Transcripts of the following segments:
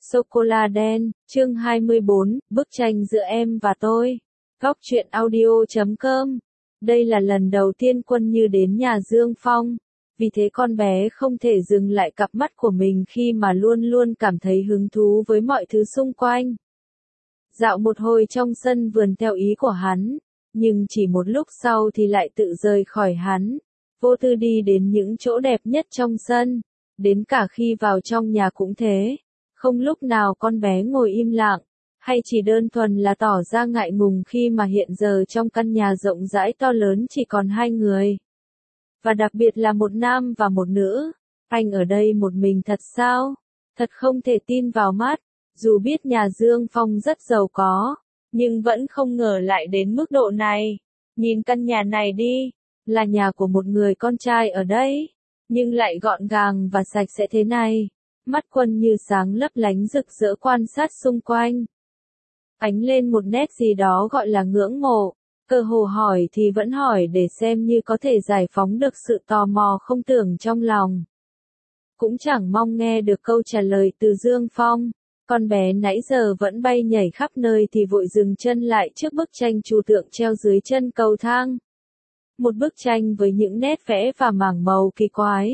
Sô-cô-la đen, chương 24, bức tranh giữa em và tôi. Góc truyện audio.com. Đây là lần đầu tiên Quân Như đến nhà Dương Phong. Vì thế con bé không thể dừng lại cặp mắt của mình khi mà luôn luôn cảm thấy hứng thú với mọi thứ xung quanh. Dạo một hồi trong sân vườn theo ý của hắn, nhưng chỉ một lúc sau thì lại tự rời khỏi hắn. Vô tư đi đến những chỗ đẹp nhất trong sân, đến cả khi vào trong nhà cũng thế. Không lúc nào con bé ngồi im lặng, hay chỉ đơn thuần là tỏ ra ngại ngùng khi mà hiện giờ trong căn nhà rộng rãi to lớn chỉ còn hai người. Và đặc biệt là một nam và một nữ. Anh ở đây một mình thật sao? Thật không thể tin vào mắt. Dù biết nhà Dương Phong rất giàu có, nhưng vẫn không ngờ lại đến mức độ này. Nhìn căn nhà này đi, là nhà của một người con trai ở đây, nhưng lại gọn gàng và sạch sẽ thế này. Mắt Quân Như sáng lấp lánh rực rỡ quan sát xung quanh. Ánh lên một nét gì đó gọi là ngưỡng mộ, cơ hồ hỏi thì vẫn hỏi để xem như có thể giải phóng được sự tò mò không tưởng trong lòng. Cũng chẳng mong nghe được câu trả lời từ Dương Phong. Con bé nãy giờ vẫn bay nhảy khắp nơi thì vội dừng chân lại trước bức tranh trừu tượng treo dưới chân cầu thang. Một bức tranh với những nét vẽ và mảng màu kỳ quái.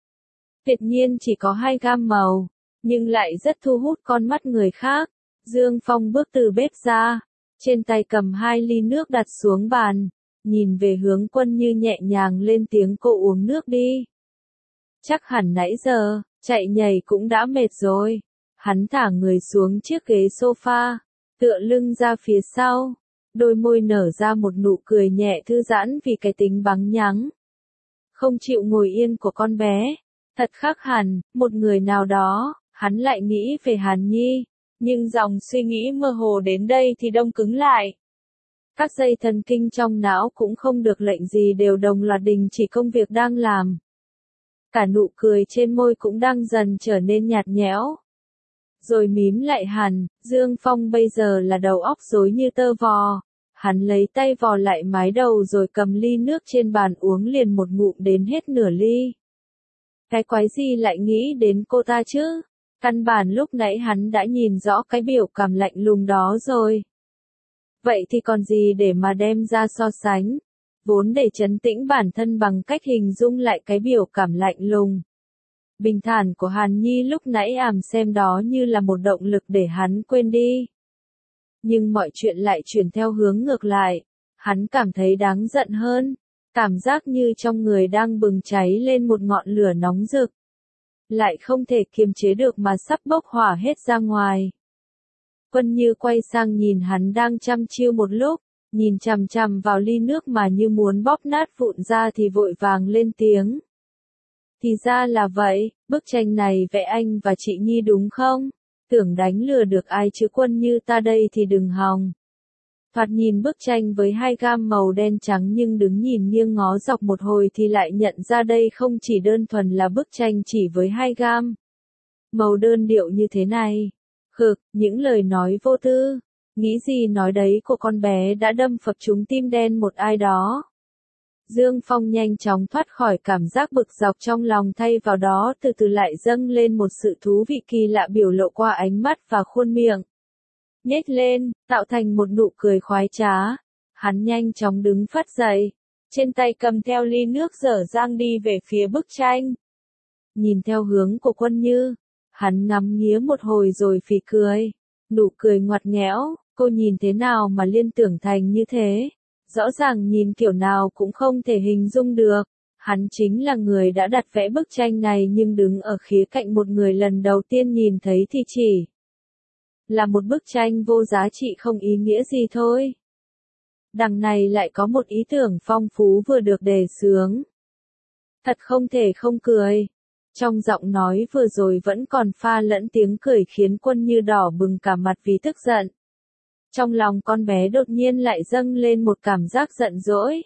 Tuyệt nhiên chỉ có hai gam màu, nhưng lại rất thu hút con mắt người khác. Dương Phong bước từ bếp ra, trên tay cầm hai ly nước đặt xuống bàn, nhìn về hướng Quân Như nhẹ nhàng lên tiếng: cô uống nước đi. Chắc hẳn nãy giờ, chạy nhảy cũng đã mệt rồi. Hắn thả người xuống chiếc ghế sofa, tựa lưng ra phía sau, đôi môi nở ra một nụ cười nhẹ thư giãn vì cái tính bắn nhắng, không chịu ngồi yên của con bé. Thật khác hẳn, một người nào đó, hắn lại nghĩ về Hàn Nhi, nhưng dòng suy nghĩ mơ hồ đến đây thì đông cứng lại. Các dây thần kinh trong não cũng không được lệnh gì đều đồng loạt đình chỉ công việc đang làm. Cả nụ cười trên môi cũng đang dần trở nên nhạt nhẽo. Rồi mím lại hẳn, Dương Phong bây giờ là đầu óc rối như tơ vò. Hắn lấy tay vò lại mái đầu rồi cầm ly nước trên bàn uống liền một ngụm đến hết nửa ly. Cái quái gì lại nghĩ đến cô ta chứ? Căn bản lúc nãy hắn đã nhìn rõ cái biểu cảm lạnh lùng đó rồi. Vậy thì còn gì để mà đem ra so sánh? Vốn để trấn tĩnh bản thân bằng cách hình dung lại cái biểu cảm lạnh lùng, bình thản của Hàn Nhi lúc nãy xem đó như là một động lực để hắn quên đi. Nhưng mọi chuyện lại chuyển theo hướng ngược lại. Hắn cảm thấy đáng giận hơn. Cảm giác như trong người đang bừng cháy lên một ngọn lửa nóng rực. Lại không thể kiềm chế được mà sắp bốc hỏa hết ra ngoài. Quân Như quay sang nhìn hắn đang chăm chiêu một lúc, nhìn chằm chằm vào ly nước mà như muốn bóp nát vụn ra thì vội vàng lên tiếng. Thì ra là vậy, bức tranh này vẽ anh và chị Nhi đúng không? Tưởng đánh lừa được ai chứ Quân Như ta đây thì đừng hòng. Thoạt nhìn bức tranh với hai gam màu đen trắng nhưng đứng nhìn nghiêng ngó dọc một hồi thì lại nhận ra đây không chỉ đơn thuần là bức tranh chỉ với hai gam màu đơn điệu như thế này. Những lời nói vô tư, nghĩ gì nói đấy của con bé đã đâm phập trúng tim đen một ai đó. Dương Phong nhanh chóng thoát khỏi cảm giác bực dọc trong lòng, thay vào đó từ từ lại dâng lên một sự thú vị kỳ lạ biểu lộ qua ánh mắt và khuôn miệng. Nhếch lên, tạo thành một nụ cười khoái trá. Hắn nhanh chóng đứng phắt dậy, trên tay cầm theo ly nước dở dang đi về phía bức tranh. Nhìn theo hướng của Quân Như, hắn ngắm nghía một hồi rồi phì cười. Nụ cười ngoặt nghẽo, cô nhìn thế nào mà liên tưởng thành như thế? Rõ ràng nhìn kiểu nào cũng không thể hình dung được. Hắn chính là người đã đặt vẽ bức tranh này, nhưng đứng ở khía cạnh một người lần đầu tiên nhìn thấy thì chỉ là một bức tranh vô giá trị không ý nghĩa gì thôi. Đằng này lại có một ý tưởng phong phú vừa được đề xướng. Thật không thể không cười. Trong giọng nói vừa rồi vẫn còn pha lẫn tiếng cười khiến Quân Như đỏ bừng cả mặt vì tức giận. Trong lòng con bé đột nhiên lại dâng lên một cảm giác giận dỗi.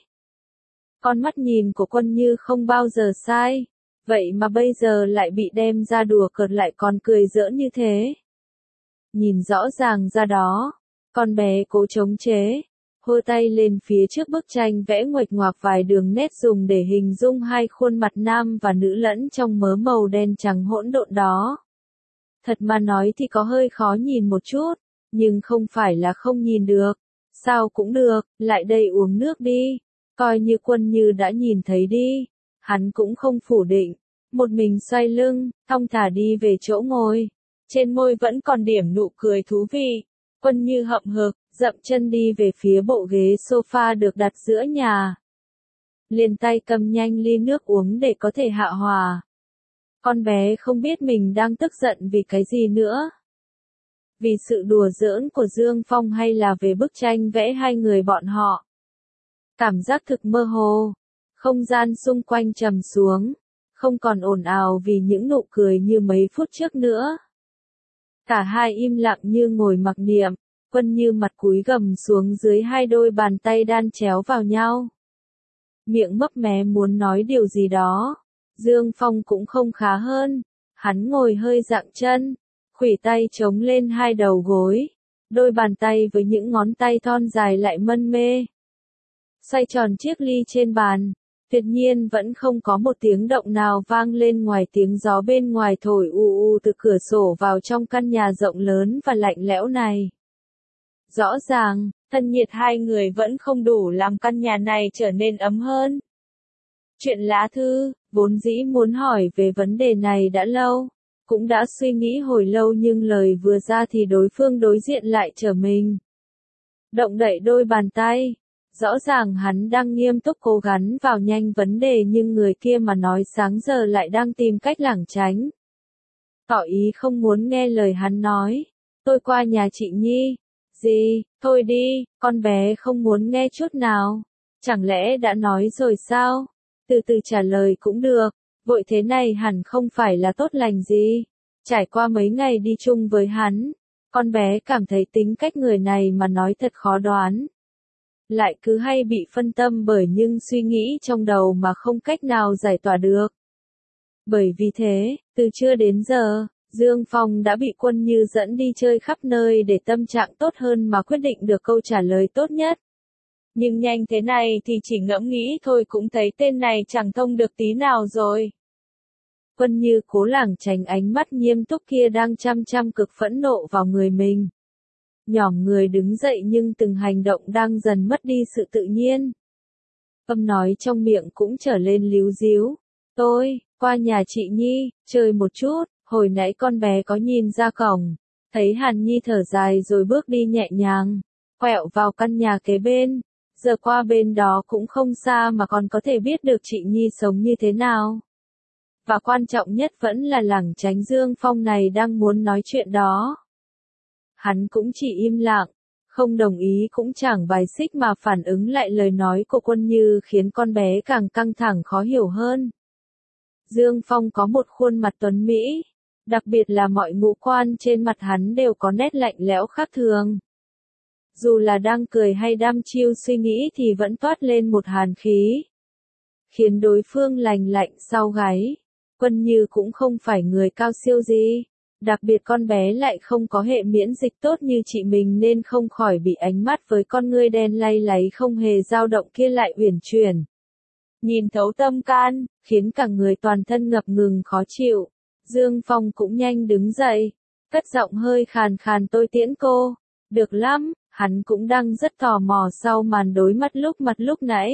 Con mắt nhìn của Quân Như không bao giờ sai, vậy mà bây giờ lại bị đem ra đùa cợt lại còn cười giỡn như thế. Nhìn rõ ràng ra đó, con bé cố chống chế, hơ tay lên phía trước bức tranh vẽ nguệch ngoạc vài đường nét dùng để hình dung hai khuôn mặt nam và nữ lẫn trong mớ màu đen trắng hỗn độn đó. Thật mà nói thì có hơi khó nhìn một chút, nhưng không phải là không nhìn được. Sao cũng được, lại đây uống nước đi. Coi như Quân Như đã nhìn thấy đi. Hắn cũng không phủ định. Một mình xoay lưng, thong thả đi về chỗ ngồi. Trên môi vẫn còn điểm nụ cười thú vị. Quân Như hậm hực, dậm chân đi về phía bộ ghế sofa được đặt giữa nhà. Liền tay cầm nhanh ly nước uống để có thể hạ hòa. Con bé không biết mình đang tức giận vì cái gì nữa. Vì sự đùa giỡn của Dương Phong hay là về bức tranh vẽ hai người bọn họ. Cảm giác thực mơ hồ. Không gian xung quanh trầm xuống. Không còn ồn ào vì những nụ cười như mấy phút trước nữa. Cả hai im lặng như ngồi mặc niệm. Quân Như mặt cúi gằm xuống dưới hai đôi bàn tay đan chéo vào nhau. Miệng mấp mé muốn nói điều gì đó. Dương Phong cũng không khá hơn. Hắn ngồi hơi dạng chân. Khuỷu tay chống lên hai đầu gối. Đôi bàn tay với những ngón tay thon dài lại mân mê. Xoay tròn chiếc ly trên bàn. Tuyệt nhiên vẫn không có một tiếng động nào vang lên ngoài tiếng gió bên ngoài thổi u u từ cửa sổ vào trong căn nhà rộng lớn và lạnh lẽo này. Rõ ràng, thân nhiệt hai người vẫn không đủ làm căn nhà này trở nên ấm hơn. Chuyện lá thư, vốn dĩ muốn hỏi về vấn đề này đã lâu, cũng đã suy nghĩ hồi lâu nhưng lời vừa ra thì đối phương đối diện lại trở mình. Động đậy đôi bàn tay. Rõ ràng hắn đang nghiêm túc cố gắng vào nhanh vấn đề nhưng người kia mà nói sáng giờ lại đang tìm cách lảng tránh. Tỏ ý không muốn nghe lời hắn nói. Tôi qua nhà chị Nhi. Gì, thôi đi, con bé không muốn nghe chút nào. Chẳng lẽ đã nói rồi sao? Từ từ trả lời cũng được. Vội thế này hẳn không phải là tốt lành gì. Trải qua mấy ngày đi chung với hắn, con bé cảm thấy tính cách người này mà nói thật khó đoán. Lại cứ hay bị phân tâm bởi những suy nghĩ trong đầu mà không cách nào giải tỏa được. Bởi vì thế, từ trưa đến giờ, Dương Phong đã bị Quân Như dẫn đi chơi khắp nơi để tâm trạng tốt hơn mà quyết định được câu trả lời tốt nhất. Nhưng nhanh thế này thì chỉ ngẫm nghĩ thôi cũng thấy tên này chẳng thông được tí nào rồi. Quân Như cố lảng tránh ánh mắt nghiêm túc kia đang chăm chăm cực phẫn nộ vào người mình. Nhỏm người đứng dậy nhưng từng hành động đang dần mất đi sự tự nhiên. Âm nói trong miệng cũng trở lên líu díu. Tôi, qua nhà chị Nhi, chơi một chút, hồi nãy con bé có nhìn ra cổng. Thấy Hàn Nhi thở dài rồi bước đi nhẹ nhàng, quẹo vào căn nhà kế bên. Giờ qua bên đó cũng không xa mà còn có thể biết được chị Nhi sống như thế nào. Và quan trọng nhất vẫn là lảng tránh Dương Phong này đang muốn nói chuyện đó. Hắn cũng chỉ im lặng, không đồng ý cũng chẳng bài xích mà phản ứng lại lời nói của Quân Như khiến con bé càng căng thẳng khó hiểu hơn. Dương Phong có một khuôn mặt tuấn mỹ, đặc biệt là mọi ngũ quan trên mặt hắn đều có nét lạnh lẽo khác thường. Dù là đang cười hay đăm chiêu suy nghĩ thì vẫn toát lên một hàn khí, khiến đối phương lành lạnh sau gáy. Quân Như cũng không phải người cao siêu gì. Đặc biệt con bé lại không có hệ miễn dịch tốt như chị mình nên không khỏi bị ánh mắt với con ngươi đen lay láy không hề dao động kia lại uyển chuyển. Nhìn thấu tâm can, khiến cả người toàn thân ngập ngừng khó chịu. Dương Phong cũng nhanh đứng dậy, cất giọng hơi khàn khàn tôi tiễn cô. Được lắm, hắn cũng đang rất tò mò sau màn đối mắt lúc nãy.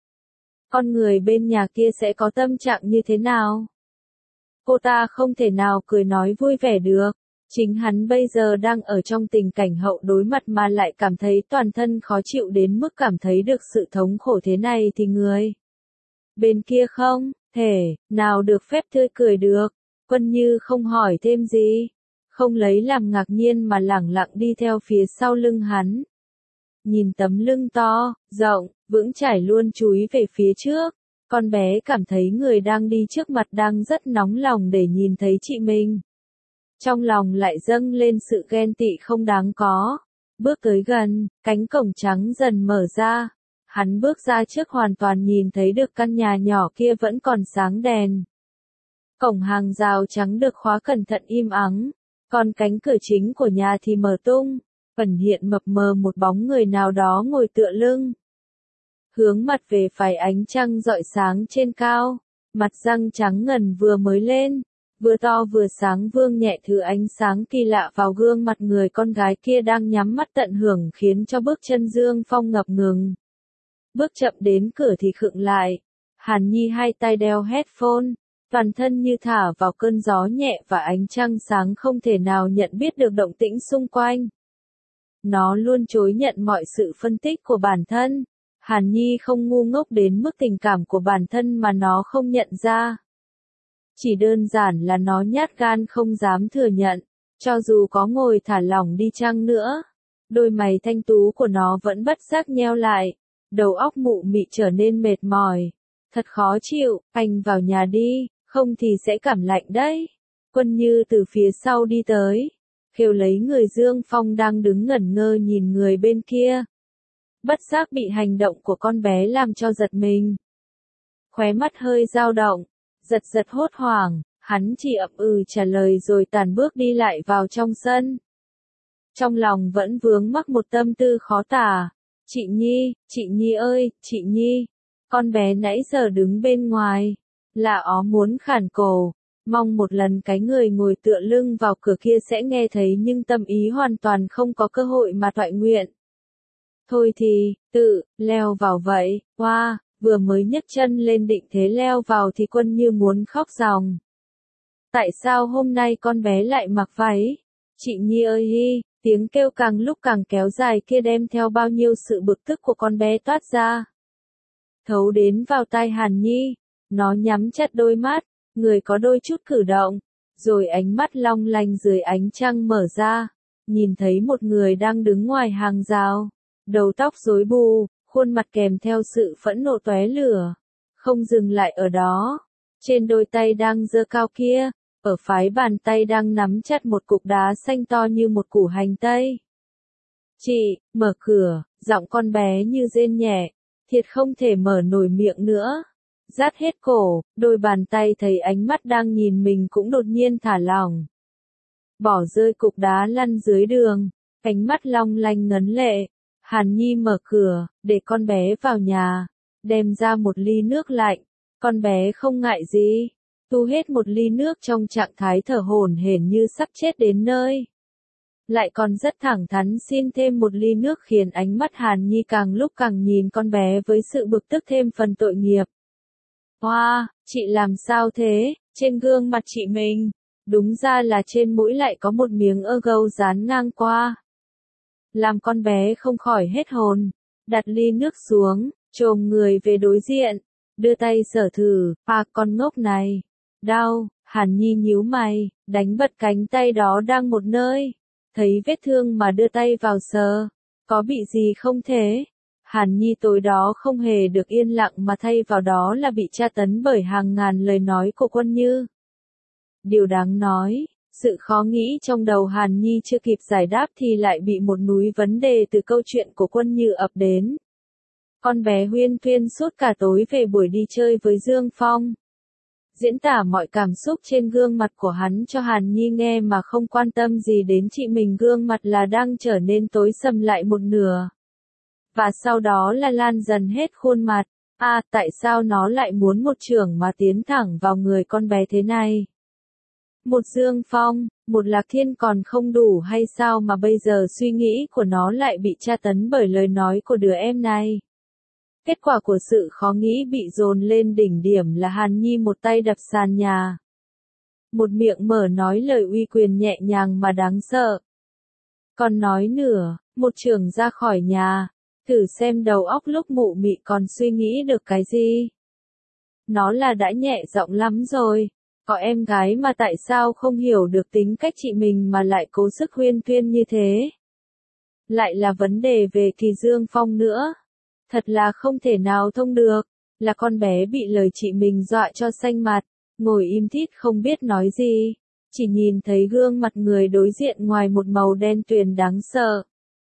Con người bên nhà kia sẽ có tâm trạng như thế nào? Cô ta không thể nào cười nói vui vẻ được. Chính hắn bây giờ đang ở trong tình cảnh hậu đối mặt mà lại cảm thấy toàn thân khó chịu đến mức cảm thấy được sự thống khổ thế này thì người bên kia không thể nào được phép tươi cười được. Quân Như không hỏi thêm gì, không lấy làm ngạc nhiên mà lẳng lặng đi theo phía sau lưng hắn. Nhìn tấm lưng to, rộng, vững chãi luôn chúi về phía trước. Con bé cảm thấy người đang đi trước mặt đang rất nóng lòng để nhìn thấy chị mình. Trong lòng lại dâng lên sự ghen tị không đáng có. Bước tới gần, cánh cổng trắng dần mở ra. Hắn bước ra trước hoàn toàn nhìn thấy được căn nhà nhỏ kia vẫn còn sáng đèn. Cổng hàng rào trắng được khóa cẩn thận im ắng. Còn cánh cửa chính của nhà thì mở tung. Ẩn hiện mập mờ một bóng người nào đó ngồi tựa lưng. Hướng mặt về phải ánh trăng rọi sáng trên cao, mặt răng trắng ngần vừa mới lên, Vừa to vừa sáng vương nhẹ thứ ánh sáng kỳ lạ vào gương mặt người con gái kia đang nhắm mắt tận hưởng khiến cho bước chân Dương Phong ngập ngừng. Bước chậm đến cửa thì khựng lại. Hàn Nhi hai tay đeo headphone, toàn thân như thả vào cơn gió nhẹ và ánh trăng sáng không thể nào nhận biết được động tĩnh xung quanh. Nó luôn chối nhận mọi sự phân tích của bản thân. Hàn Nhi không ngu ngốc đến mức tình cảm của bản thân mà nó không nhận ra. Chỉ đơn giản là nó nhát gan không dám thừa nhận, cho dù có ngồi thả lỏng đi chăng nữa. Đôi mày thanh tú của nó vẫn bất giác nheo lại, đầu óc mụ mị trở nên mệt mỏi. Thật khó chịu, anh vào nhà đi, không thì sẽ cảm lạnh đấy. Quân Như từ phía sau đi tới, khều lấy người Dương Phong đang đứng ngẩn ngơ nhìn người bên kia. Bất giác bị hành động của con bé làm cho giật mình. Khóe mắt hơi dao động, giật giật hốt hoảng, hắn chỉ ậm ừ trả lời rồi tàn bước đi lại vào trong sân. Trong lòng vẫn vướng mắc một tâm tư khó tả. Chị Nhi ơi, chị Nhi. Con bé nãy giờ đứng bên ngoài, là ó muốn khản cổ, mong một lần cái người ngồi tựa lưng vào cửa kia sẽ nghe thấy nhưng tâm ý hoàn toàn không có cơ hội mà toại nguyện. Thôi thì, tự, leo vào vậy, hoa, vừa mới nhấc chân lên định thế leo vào thì Quân Như muốn khóc ròng. Tại sao hôm nay con bé lại mặc váy? Chị Nhi ơi hi, tiếng kêu càng lúc càng kéo dài kia đem theo bao nhiêu sự bực tức của con bé toát ra. Thấu đến vào tai Hàn Nhi, nó nhắm chặt đôi mắt, người có đôi chút cử động, rồi ánh mắt long lanh dưới ánh trăng mở ra, nhìn thấy một người đang đứng ngoài hàng rào, đầu tóc rối bù, khuôn mặt kèm theo sự phẫn nộ tóe lửa. Không dừng lại ở đó, trên đôi tay đang giơ cao kia, ở phái bàn tay đang nắm chặt một cục đá xanh to như một củ hành tây. Chị, mở cửa, giọng con bé như rên nhẹ, thiệt không thể mở nổi miệng nữa. Rát hết cổ, đôi bàn tay thấy ánh mắt đang nhìn mình cũng đột nhiên thả lỏng. Bỏ rơi cục đá lăn dưới đường, ánh mắt long lanh ngấn lệ. Hàn Nhi mở cửa, để con bé vào nhà, đem ra một ly nước lạnh. Con bé không ngại gì, tu hết một ly nước trong trạng thái thở hổn hển như sắp chết đến nơi. Lại còn rất thẳng thắn xin thêm một ly nước khiến ánh mắt Hàn Nhi càng lúc càng nhìn con bé với sự bực tức thêm phần tội nghiệp. Hoa, chị làm sao thế, trên gương mặt chị mình, đúng ra là trên mũi lại có một miếng ơ gâu dán ngang qua. Làm con bé không khỏi hết hồn, đặt ly nước xuống, chồm người về đối diện, đưa tay sờ thử, con ngốc này. Đau, Hàn Nhi nhíu mày, đánh bật cánh tay đó đang một nơi. Thấy vết thương mà đưa tay vào sờ, có bị gì không thế? Hàn Nhi tối đó không hề được yên lặng mà thay vào đó là bị tra tấn bởi hàng ngàn lời nói của Quân Như. Điều đáng nói, sự khó nghĩ trong đầu Hàn Nhi chưa kịp giải đáp thì lại bị một núi vấn đề từ câu chuyện của Quân Như ập đến. Con bé huyên thuyên suốt cả tối về buổi đi chơi với Dương Phong. Diễn tả mọi cảm xúc trên gương mặt của hắn cho Hàn Nhi nghe mà không quan tâm gì đến chị mình, gương mặt là đang trở nên tối sầm lại một nửa. Và sau đó là lan dần hết khuôn mặt. Tại sao nó lại muốn một chưởng mà tiến thẳng vào người con bé thế này? Một Dương Phong, một Lạc Thiên còn không đủ hay sao mà bây giờ suy nghĩ của nó lại bị tra tấn bởi lời nói của đứa em này? Kết quả của sự khó nghĩ bị dồn lên đỉnh điểm là Hàn Nhi một tay đập sàn nhà. Một miệng mở nói lời uy quyền nhẹ nhàng mà đáng sợ. Còn nói nữa, một chưởng ra khỏi nhà, thử xem đầu óc lúc mụ mị còn suy nghĩ được cái gì. Nó là đã nhẹ giọng lắm rồi, có em gái mà tại sao không hiểu được tính cách chị mình mà lại cố sức huyên thuyên như thế. Lại là vấn đề về Kỳ Dương Phong nữa. Thật là không thể nào thông được, là con bé bị lời chị mình dọa cho xanh mặt, ngồi im thít không biết nói gì, chỉ nhìn thấy gương mặt người đối diện ngoài một màu đen tuyền đáng sợ.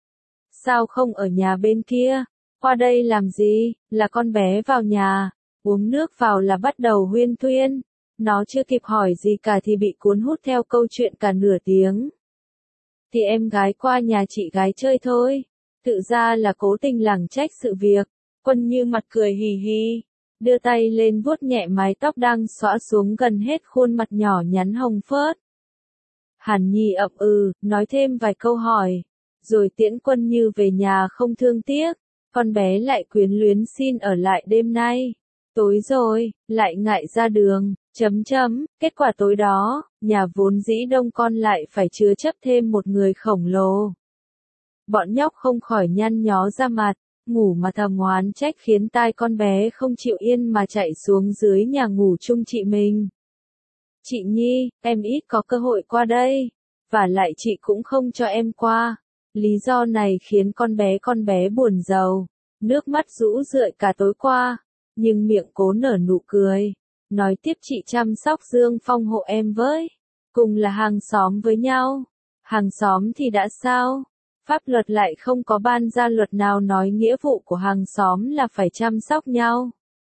Sao không ở nhà bên kia, qua đây làm gì, là con bé vào nhà, uống nước vào là bắt đầu huyên thuyên, nó chưa kịp hỏi gì cả thì bị cuốn hút theo câu chuyện cả nửa tiếng. Thì em gái qua nhà chị gái chơi thôi. Tự ra là cố tình lảng trách sự việc. Quân Như mặt cười hì hì, đưa tay lên vuốt nhẹ mái tóc đang xõa xuống gần hết khuôn mặt nhỏ nhắn hồng phớt. Hàn Nhi ậm nói thêm vài câu hỏi, rồi tiễn Quân Như về nhà không thương tiếc, con bé lại quyến luyến xin ở lại đêm nay. Tối rồi, lại ngại ra đường, kết quả tối đó, nhà vốn dĩ đông con lại phải chứa chấp thêm một người khổng lồ. Bọn nhóc không khỏi nhăn nhó ra mặt, ngủ mà thầm oán trách khiến tai con bé không chịu yên mà chạy xuống dưới nhà ngủ chung chị mình. Chị Nhi, em ít có cơ hội qua đây, và lại chị cũng không cho em qua. Lý do này khiến con bé buồn rầu, nước mắt rũ rượi cả tối qua, nhưng miệng cố nở nụ cười, nói tiếp chị chăm sóc Dương Phong hộ em với, cùng là hàng xóm với nhau. Hàng xóm thì đã sao? Pháp luật lại không có ban ra luật nào nói nghĩa vụ của hàng xóm là phải chăm sóc nhau.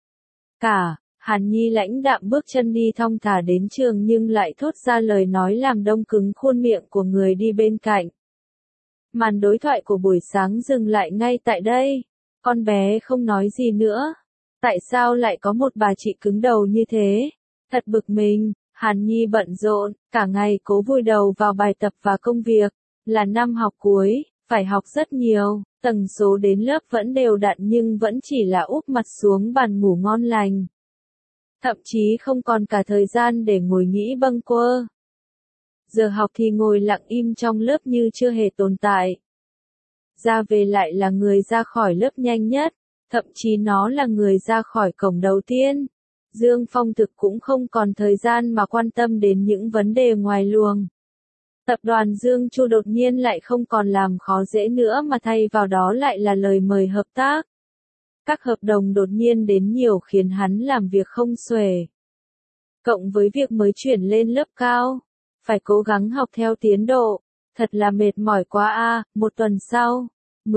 Hàn Nhi lãnh đạm bước chân đi thong thả đến trường nhưng lại thốt ra lời nói làm đông cứng khuôn miệng của người đi bên cạnh. Màn đối thoại của buổi sáng dừng lại ngay tại đây. Con bé không nói gì nữa. Tại sao lại có một bà chị cứng đầu như thế? Thật bực mình. Hàn Nhi bận rộn, cả ngày cố vùi đầu vào bài tập và công việc. Là năm học cuối, phải học rất nhiều, tần số đến lớp vẫn đều đặn nhưng vẫn chỉ là úp mặt xuống bàn ngủ ngon lành. Thậm chí không còn cả thời gian để ngồi nghĩ bâng quơ. Giờ học thì ngồi lặng im trong lớp như chưa hề tồn tại. Ra về lại là người ra khỏi lớp nhanh nhất, thậm chí nó là người ra khỏi cổng đầu tiên. Dương Phong thực cũng không còn thời gian mà quan tâm đến những vấn đề ngoài luồng. Tập đoàn Dương Chu đột nhiên lại không còn làm khó dễ nữa mà thay vào đó lại là lời mời hợp tác. Các hợp đồng đột nhiên đến nhiều khiến hắn làm việc không xuể. Cộng với việc mới chuyển lên lớp cao, phải cố gắng học theo tiến độ, thật là mệt mỏi quá a. Một tuần sau,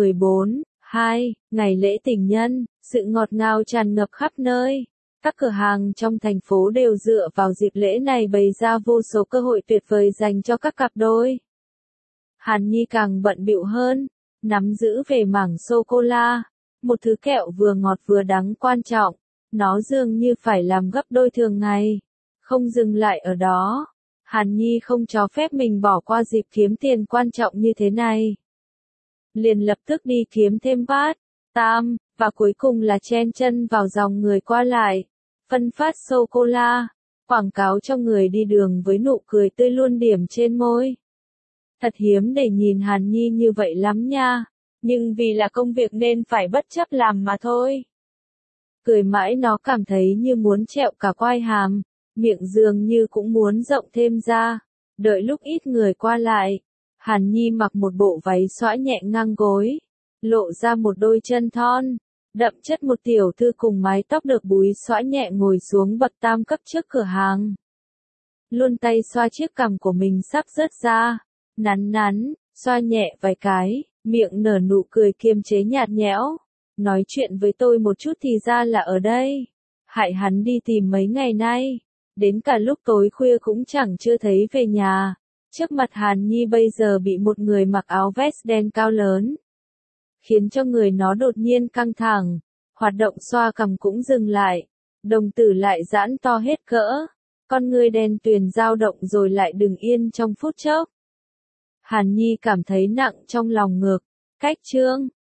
14/2, ngày lễ tình nhân, sự ngọt ngào tràn ngập khắp nơi. Các cửa hàng trong thành phố đều dựa vào dịp lễ này bày ra vô số cơ hội tuyệt vời dành cho các cặp đôi. Hàn Nhi càng bận bịu hơn, nắm giữ về mảng sô-cô-la, một thứ kẹo vừa ngọt vừa đắng quan trọng, nó dường như phải làm gấp đôi thường ngày. Không dừng lại ở đó, Hàn Nhi không cho phép mình bỏ qua dịp kiếm tiền quan trọng như thế này. Liền lập tức đi kiếm thêm part-time, và cuối cùng là chen chân vào dòng người qua lại, phân phát sô-cô-la, quảng cáo cho người đi đường với nụ cười tươi luôn điểm trên môi. Thật hiếm để nhìn Hàn Nhi như vậy lắm nha, nhưng vì là công việc nên phải bất chấp làm mà thôi. Cười mãi nó cảm thấy như muốn trẹo cả quai hàm, miệng dường như cũng muốn rộng thêm ra. Đợi lúc ít người qua lại, Hàn Nhi mặc một bộ váy xõa nhẹ ngang gối, lộ ra một đôi chân thon, đậm chất một tiểu thư cùng mái tóc được búi xõa nhẹ ngồi xuống bậc tam cấp trước cửa hàng. Luôn tay xoa chiếc cằm của mình sắp rớt ra, nắn, xoa nhẹ vài cái, miệng nở nụ cười kiềm chế nhạt nhẽo. Nói chuyện với tôi một chút thì ra là ở đây. Hại hắn đi tìm mấy ngày nay, đến cả lúc tối khuya cũng chẳng chưa thấy về nhà. Trước mặt Hàn Nhi bây giờ bị một người mặc áo vest đen cao lớn, khiến cho người nó đột nhiên căng thẳng, hoạt động xoa cằm cũng dừng lại, đồng tử lại giãn to hết cỡ, con người đen tuyền dao động rồi lại đứng yên trong phút chốc. Hàn Nhi cảm thấy nặng trong lòng ngực, cách chương